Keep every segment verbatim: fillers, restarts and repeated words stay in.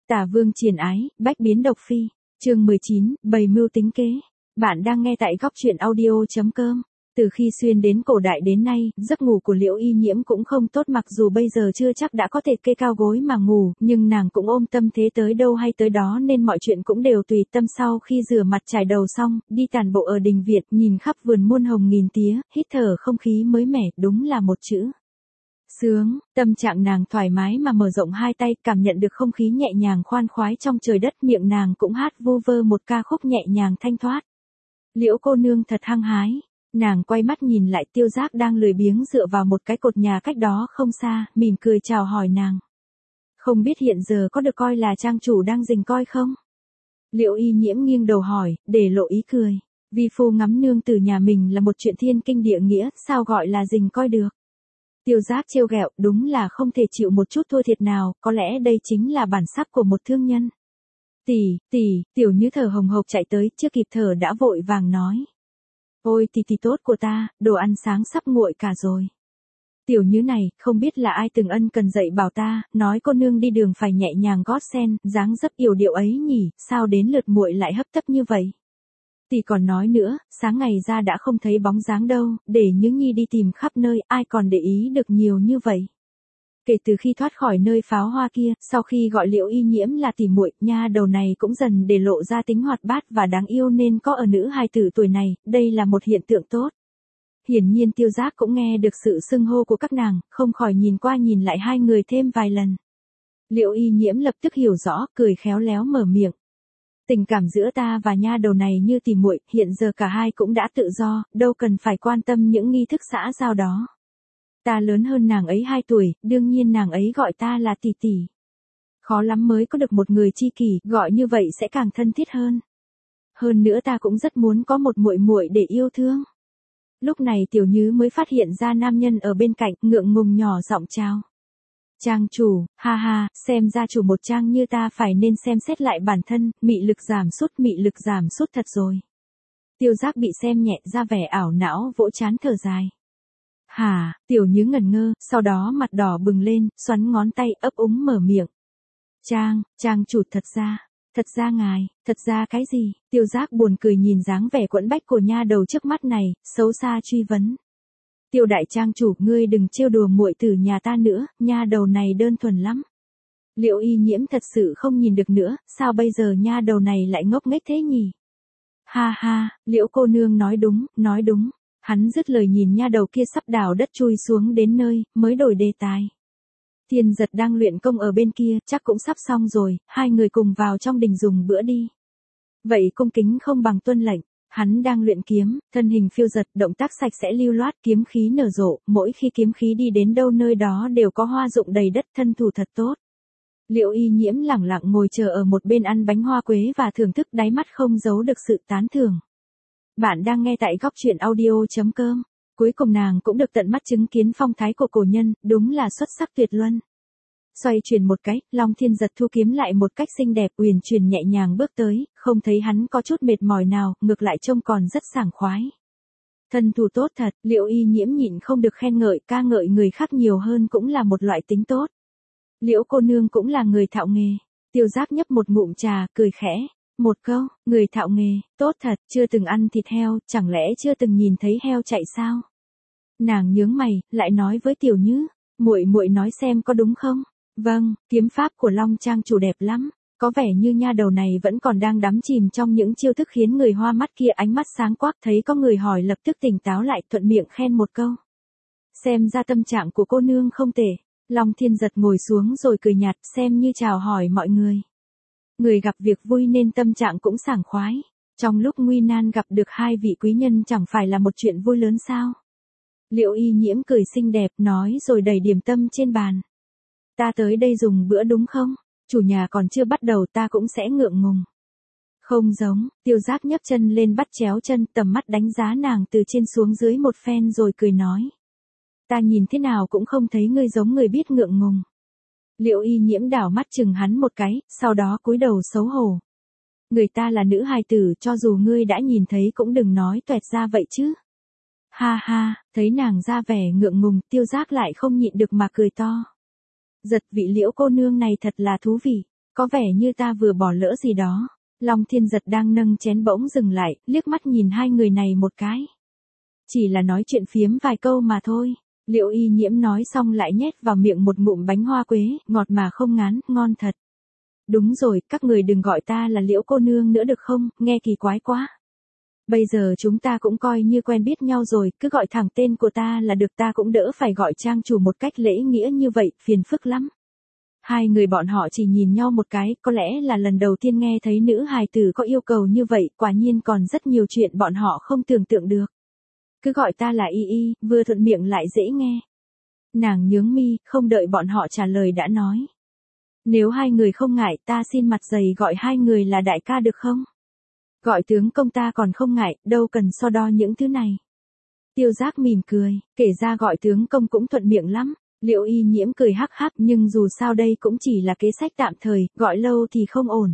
Tả Vương Triền Ái, bách biến độc phi. Chương mười chín, bày mưu tính kế. Bạn đang nghe tại góc truyện audio chấm com. Từ khi xuyên đến cổ đại đến nay, giấc ngủ của Liễu Y Nhiễm cũng không tốt, mặc dù bây giờ chưa chắc đã có thể kê cao gối mà ngủ, nhưng nàng cũng ôm tâm thế tới đâu hay tới đó nên mọi chuyện cũng đều tùy tâm. Sau khi rửa mặt trải đầu xong, đi tản bộ ở đình viện, nhìn khắp vườn muôn hồng nghìn tía, hít thở không khí mới mẻ, đúng là một chữ sướng. Tâm trạng nàng thoải mái mà mở rộng hai tay, cảm nhận được không khí nhẹ nhàng khoan khoái trong trời đất, miệng nàng cũng hát vu vơ một ca khúc nhẹ nhàng thanh thoát. Liễu cô nương thật hăng hái. Nàng quay mắt nhìn lại Tiêu Giác đang lười biếng dựa vào một cái cột nhà cách đó không xa, mỉm cười chào hỏi nàng. Không biết hiện giờ có được coi là trang chủ đang rình coi không? Liễu Y Nhiễm nghiêng đầu hỏi, để lộ ý cười. Vi phu ngắm nương tử nhà mình là một chuyện thiên kinh địa nghĩa, sao gọi là rình coi được? Tiêu Giác trêu ghẹo, đúng là không thể chịu một chút thua thiệt nào, có lẽ đây chính là bản sắc của một thương nhân. Tỷ, tỷ, Tiểu Như thở hồng hộc chạy tới, chưa kịp thở đã vội vàng nói. Ôi tỷ tỷ tốt của ta, đồ ăn sáng sắp nguội cả rồi. Tiểu Như này, không biết là ai từng ân cần dạy bảo ta, nói cô nương đi đường phải nhẹ nhàng gót sen, dáng dấp yểu điệu ấy nhỉ, sao đến lượt muội lại hấp tấp như vậy? Tỷ còn nói nữa, sáng ngày ra đã không thấy bóng dáng đâu, để Như Nhi đi tìm khắp nơi, ai còn để ý được nhiều như vậy. Kể từ khi thoát khỏi nơi pháo hoa kia, sau khi gọi Liễu Y Nhiễm là tỷ muội, nha đầu này cũng dần để lộ ra tính hoạt bát và đáng yêu nên có ở nữ hài tử tuổi này, đây là một hiện tượng tốt. Hiển nhiên Tiêu Giác cũng nghe được sự xưng hô của các nàng, không khỏi nhìn qua nhìn lại hai người thêm vài lần. Liễu Y Nhiễm lập tức hiểu rõ, cười khéo léo mở miệng. Tình cảm giữa ta và nha đầu này như tỷ muội, hiện giờ cả hai cũng đã tự do, đâu cần phải quan tâm những nghi thức xã giao đó. Ta lớn hơn nàng ấy hai tuổi, đương nhiên nàng ấy gọi ta là tỷ tỷ. Khó lắm mới có được một người tri kỷ, gọi như vậy sẽ càng thân thiết hơn. Hơn nữa ta cũng rất muốn có một muội muội để yêu thương. Lúc này Tiểu Như mới phát hiện ra nam nhân ở bên cạnh, ngượng ngùng nhỏ giọng chào. Trang chủ, ha ha, xem ra chủ một trang như ta phải nên xem xét lại bản thân, mị lực giảm sút, mị lực giảm sút thật rồi. Tiêu Giác bị xem nhẹ ra vẻ ảo não, vỗ trán thở dài. Hả, Tiểu Như ngẩn ngơ, sau đó mặt đỏ bừng lên, xoắn ngón tay ấp úng mở miệng. Trang, trang chủ thật ra, thật ra ngài, thật ra cái gì? Tiêu Giác buồn cười nhìn dáng vẻ quẫn bách của nha đầu trước mắt này, xấu xa truy vấn. Tiêu đại trang chủ, ngươi đừng trêu đùa muội tử nhà ta nữa, nha đầu này đơn thuần lắm. Liễu Y Nhiễm thật sự không nhìn được nữa, sao bây giờ nha đầu này lại ngốc nghếch thế nhỉ? Ha ha, Liễu cô nương nói đúng, nói đúng. Hắn dứt lời nhìn nha đầu kia sắp đào đất chui xuống đến nơi, mới đổi đề tài. Thiên Giật đang luyện công ở bên kia, chắc cũng sắp xong rồi, hai người cùng vào trong đình dùng bữa đi. Vậy cung kính không bằng tuân lệnh. Hắn đang luyện kiếm, thân hình phiêu giật, động tác sạch sẽ lưu loát, kiếm khí nở rộ, mỗi khi kiếm khí đi đến đâu nơi đó đều có hoa rụng đầy đất, thân thủ thật tốt. Liễu Y Nhiễm lẳng lặng ngồi chờ ở một bên ăn bánh hoa quế và thưởng thức, đáy mắt không giấu được sự tán thưởng. Bạn đang nghe tại góc truyện audio chấm com. Cuối cùng nàng cũng được tận mắt chứng kiến phong thái của cổ nhân, đúng là xuất sắc tuyệt luân. Xoay chuyển một cái, Long Thiên Giật thu kiếm lại một cách xinh đẹp, uyển chuyển nhẹ nhàng bước tới, không thấy hắn có chút mệt mỏi nào, ngược lại trông còn rất sảng khoái. Thân thủ tốt thật, Liễu Y Nhiễm nhịn không được khen ngợi, ca ngợi người khác nhiều hơn cũng là một loại tính tốt. Liễu cô nương cũng là người thạo nghề. Tiêu Giác nhấp một ngụm trà, cười khẽ. Một câu, người thạo nghề, tốt thật, chưa từng ăn thịt heo, chẳng lẽ chưa từng nhìn thấy heo chạy sao? Nàng nhướng mày, lại nói với Tiểu Như, muội muội nói xem có đúng không? Vâng, kiếm pháp của Long trang chủ đẹp lắm, có vẻ như nha đầu này vẫn còn đang đắm chìm trong những chiêu thức khiến người hoa mắt kia, ánh mắt sáng quắc, thấy có người hỏi lập tức tỉnh táo lại, thuận miệng khen một câu. Xem ra tâm trạng của cô nương không tệ. Long Thiên Giật ngồi xuống rồi cười nhạt, xem như chào hỏi mọi người. Người gặp việc vui nên tâm trạng cũng sảng khoái. Trong lúc nguy nan gặp được hai vị quý nhân chẳng phải là một chuyện vui lớn sao? Liễu Y Nhiễm cười xinh đẹp nói rồi đẩy điểm tâm trên bàn. Ta tới đây dùng bữa đúng không? Chủ nhà còn chưa bắt đầu, ta cũng sẽ ngượng ngùng. Không giống, Tiêu Giác nhấc chân lên bắt chéo chân, tầm mắt đánh giá nàng từ trên xuống dưới một phen rồi cười nói. Ta nhìn thế nào cũng không thấy ngươi giống người biết ngượng ngùng. Liễu Y Nhiễm đảo mắt chừng hắn một cái, sau đó cúi đầu xấu hổ. Người ta là nữ hài tử, cho dù ngươi đã nhìn thấy cũng đừng nói toẹt ra vậy chứ. Ha ha, thấy nàng ra vẻ ngượng ngùng, Tiêu Giác lại không nhịn được mà cười to. Giật vị Liễu cô nương này thật là thú vị, Có vẻ như ta vừa bỏ lỡ gì đó. Long Thiên Giật đang nâng chén bỗng dừng lại, liếc mắt nhìn hai người này một cái. Chỉ là nói chuyện phiếm vài câu mà thôi. Liễu Y Nhiễm nói xong lại nhét vào miệng một ngụm bánh hoa quế, ngọt mà không ngán, ngon thật. Đúng rồi, các người đừng gọi ta là Liễu cô nương nữa được không, nghe kỳ quái quá. Bây giờ chúng ta cũng coi như quen biết nhau rồi, cứ gọi thẳng tên của ta là được, ta cũng đỡ phải gọi trang chủ một cách lễ nghĩa như vậy, phiền phức lắm. Hai người bọn họ chỉ nhìn nhau một cái, có lẽ là lần đầu tiên nghe thấy nữ hài tử có yêu cầu như vậy, quả nhiên còn rất nhiều chuyện bọn họ không tưởng tượng được. Cứ gọi ta là Y Y, vừa thuận miệng lại dễ nghe. Nàng nhướng mi, không đợi bọn họ trả lời đã nói. Nếu hai người không ngại, ta xin mặt dày gọi hai người là đại ca được không? Gọi tướng công ta còn không ngại, đâu cần so đo những thứ này. Tiêu Giác mỉm cười, kể ra gọi tướng công cũng thuận miệng lắm. Liễu Y Nhiễm cười hắc hắc, nhưng dù sao đây cũng chỉ là kế sách tạm thời, gọi lâu thì không ổn.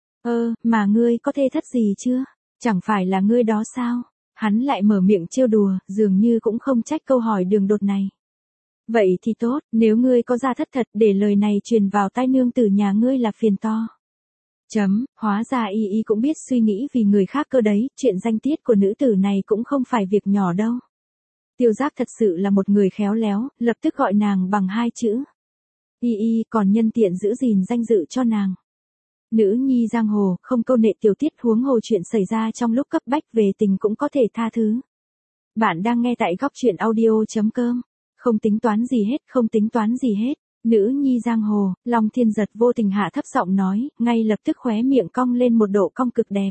Ơ, mà ngươi có thê thất gì chưa? Chẳng phải là ngươi đó sao? Hắn lại mở miệng trêu đùa, dường như cũng không trách câu hỏi đường đột này. Vậy thì tốt, nếu ngươi có gia thất thật, để lời này truyền vào tai nương tử nhà ngươi là phiền to. Chấm, hóa ra Y Y cũng biết suy nghĩ vì người khác cơ đấy, chuyện danh tiết của nữ tử này cũng không phải việc nhỏ đâu. Tiêu Giác thật sự là một người khéo léo, lập tức gọi nàng bằng hai chữ. Y Y còn nhân tiện giữ gìn danh dự cho nàng. Nữ nhi giang hồ, không câu nệ tiểu tiết, huống hồ chuyện xảy ra trong lúc cấp bách về tình cũng có thể tha thứ. Bạn đang nghe tại góc truyện audio chấm com. Không tính toán gì hết, không tính toán gì hết. Nữ nhi giang hồ, Long Thiên Giật vô tình hạ thấp giọng nói, ngay lập tức khóe miệng cong lên một độ cong cực đẹp.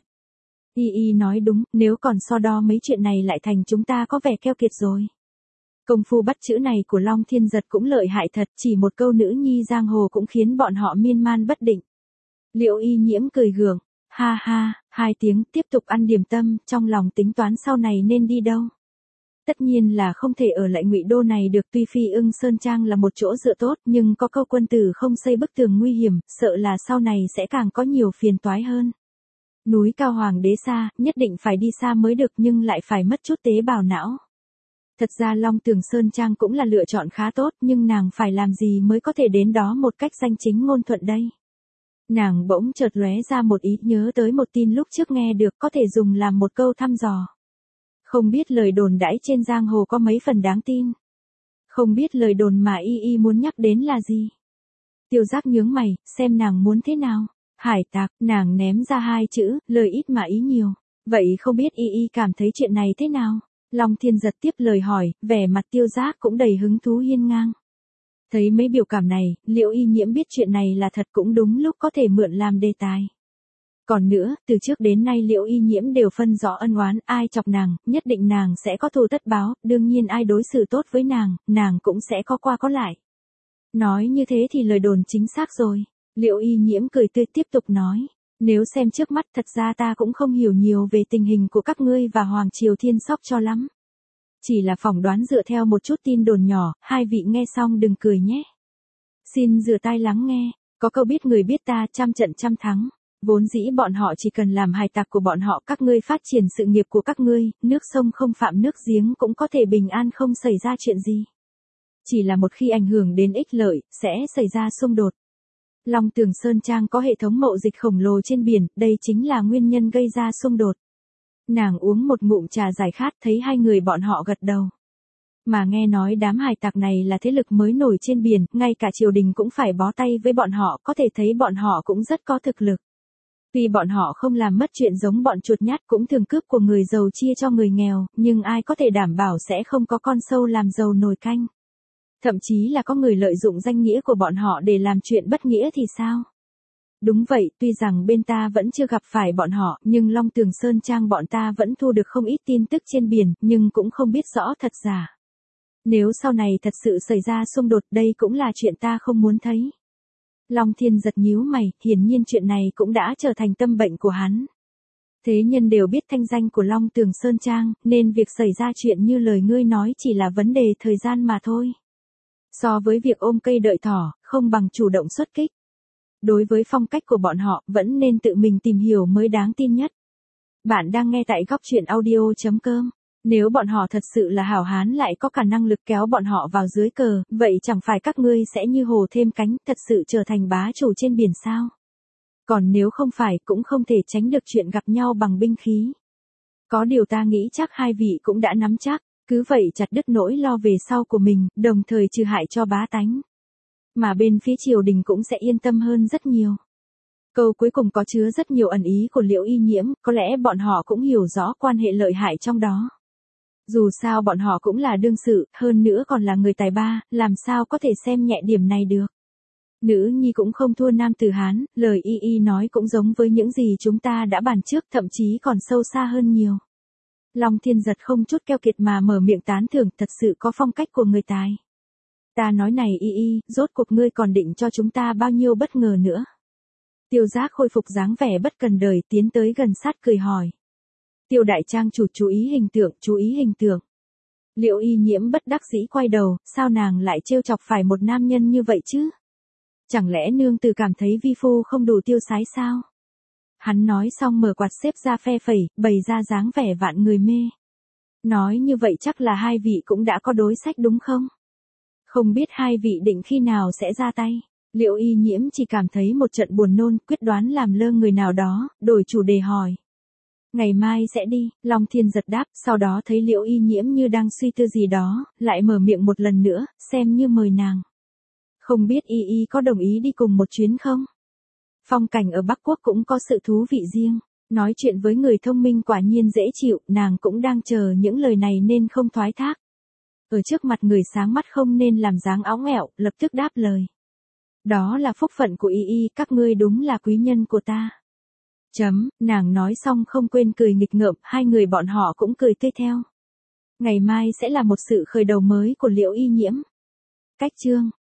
Y Y nói đúng, nếu còn so đo mấy chuyện này lại thành chúng ta có vẻ keo kiệt rồi. Công phu bắt chữ này của Long Thiên Giật cũng lợi hại thật, chỉ một câu nữ nhi giang hồ cũng khiến bọn họ miên man bất định. Liễu Y Nhiễm cười gượng, ha ha, hai tiếng tiếp tục ăn điểm tâm, trong lòng tính toán sau này nên đi đâu. Tất nhiên là không thể ở lại Ngụy Đô này được, tuy Phi Ưng Sơn Trang là một chỗ dựa tốt, nhưng có câu quân tử không xây bức tường nguy hiểm, sợ là sau này sẽ càng có nhiều phiền toái hơn. Núi cao hoàng đế xa, nhất định phải đi xa mới được, nhưng lại phải mất chút tế bào não. Thật ra Long Tường Sơn Trang cũng là lựa chọn khá tốt, nhưng nàng phải làm gì mới có thể đến đó một cách danh chính ngôn thuận đây? Nàng bỗng chợt lóe ra một ý, nhớ tới một tin lúc trước nghe được, có thể dùng làm một câu thăm dò. Không biết lời đồn đãi trên giang hồ có mấy phần đáng tin. Không biết lời đồn mà Y Y muốn nhắc đến là gì. Tiêu Giác nhướng mày, xem nàng muốn thế nào. Hải tặc, nàng ném ra hai chữ, lời ít mà ý nhiều. Vậy không biết Y Y cảm thấy chuyện này thế nào? Long Thiên Giật tiếp lời hỏi, vẻ mặt Tiêu Giác cũng đầy hứng thú hiên ngang. Thấy mấy biểu cảm này, Liễu Y Nhiễm biết chuyện này là thật, cũng đúng lúc có thể mượn làm đề tài. Còn nữa, từ trước đến nay Liễu Y Nhiễm đều phân rõ ân oán, ai chọc nàng, nhất định nàng sẽ có thù tất báo, đương nhiên ai đối xử tốt với nàng, nàng cũng sẽ có qua có lại. Nói như thế thì lời đồn chính xác rồi. Liễu Y Nhiễm cười tươi tiếp tục nói, nếu xem trước mắt thật ra ta cũng không hiểu nhiều về tình hình của các ngươi và Hoàng Triều Thiên Sóc cho lắm. Chỉ là phỏng đoán dựa theo một chút tin đồn nhỏ, hai vị nghe xong đừng cười nhé. Xin rửa tai lắng nghe, có câu biết người biết ta trăm trận trăm thắng. Vốn dĩ bọn họ chỉ cần làm hài tặc của bọn họ, các ngươi phát triển sự nghiệp của các ngươi, nước sông không phạm nước giếng cũng có thể bình an không xảy ra chuyện gì. Chỉ là một khi ảnh hưởng đến ích lợi, sẽ xảy ra xung đột. Long Tường Sơn Trang có hệ thống mậu dịch khổng lồ trên biển, đây chính là nguyên nhân gây ra xung đột. Nàng uống một ngụm trà giải khát, thấy hai người bọn họ gật đầu. Mà nghe nói đám hải tặc này là thế lực mới nổi trên biển, ngay cả triều đình cũng phải bó tay với bọn họ, có thể thấy bọn họ cũng rất có thực lực. Tuy bọn họ không làm mất chuyện giống bọn chuột nhát, cũng thường cướp của người giàu chia cho người nghèo, nhưng ai có thể đảm bảo sẽ không có con sâu làm giàu nồi canh. Thậm chí là có người lợi dụng danh nghĩa của bọn họ để làm chuyện bất nghĩa thì sao? Đúng vậy, tuy rằng bên ta vẫn chưa gặp phải bọn họ, nhưng Long Tường Sơn Trang bọn ta vẫn thu được không ít tin tức trên biển, nhưng cũng không biết rõ thật giả. Nếu sau này thật sự xảy ra xung đột, đây cũng là chuyện ta không muốn thấy. Long Thiên Giật nhíu mày, hiển nhiên chuyện này cũng đã trở thành tâm bệnh của hắn. Thế nhân đều biết thanh danh của Long Tường Sơn Trang, nên việc xảy ra chuyện như lời ngươi nói chỉ là vấn đề thời gian mà thôi. So với việc ôm cây đợi thỏ, không bằng chủ động xuất kích. Đối với phong cách của bọn họ, vẫn nên tự mình tìm hiểu mới đáng tin nhất. Bạn đang nghe tại góc truyện audio chấm com. Nếu bọn họ thật sự là hảo hán lại có cả năng lực kéo bọn họ vào dưới cờ, vậy chẳng phải các ngươi sẽ như hồ thêm cánh, thật sự trở thành bá chủ trên biển sao? Còn nếu không phải cũng không thể tránh được chuyện gặp nhau bằng binh khí. Có điều ta nghĩ chắc hai vị cũng đã nắm chắc, cứ vậy chặt đứt nỗi lo về sau của mình, đồng thời trừ hại cho bá tánh. Mà bên phía triều đình cũng sẽ yên tâm hơn rất nhiều. Câu cuối cùng có chứa rất nhiều ẩn ý của Liễu Y Nhiễm, có lẽ bọn họ cũng hiểu rõ quan hệ lợi hại trong đó. Dù sao bọn họ cũng là đương sự, hơn nữa còn là người tài ba, làm sao có thể xem nhẹ điểm này được. Nữ nhi cũng không thua nam tử Hán, lời Y Y nói cũng giống với những gì chúng ta đã bàn trước, thậm chí còn sâu xa hơn nhiều. Long Thiên Giật không chút keo kiệt mà mở miệng tán thưởng, thật sự có phong cách của người tài. Ta nói này Y Y, rốt cuộc ngươi còn định cho chúng ta bao nhiêu bất ngờ nữa. Tiêu Giác khôi phục dáng vẻ bất cần đời, tiến tới gần sát cười hỏi. Tiêu đại trang chủ chú ý hình tượng, chú ý hình tượng. Liễu Y Nhiễm bất đắc dĩ quay đầu, sao nàng lại trêu chọc phải một nam nhân như vậy chứ? Chẳng lẽ nương tử cảm thấy vi phu không đủ tiêu sái sao? Hắn nói xong mở quạt xếp ra phe phẩy, bày ra dáng vẻ vạn người mê. Nói như vậy chắc là hai vị cũng đã có đối sách đúng không? Không biết hai vị định khi nào sẽ ra tay. Liễu Y Nhiễm chỉ cảm thấy một trận buồn nôn, quyết đoán làm lơ người nào đó, đổi chủ đề hỏi. Ngày mai sẽ đi, Long Thiên Giật đáp, sau đó thấy Liễu Y Nhiễm như đang suy tư gì đó, lại mở miệng một lần nữa, xem như mời nàng. Không biết Y Y có đồng ý đi cùng một chuyến không? Phong cảnh ở Bắc Quốc cũng có sự thú vị riêng, nói chuyện với người thông minh quả nhiên dễ chịu, nàng cũng đang chờ những lời này nên không thoái thác. Ở trước mặt người sáng mắt không nên làm dáng óng ẻo, lập tức đáp lời. Đó là phúc phận của Y Y, các ngươi đúng là quý nhân của ta. Chấm, nàng nói xong không quên cười nghịch ngợm, hai người bọn họ cũng cười tươi theo. Ngày mai sẽ là một sự khởi đầu mới của Liễu Y Nhiễm. Cách chương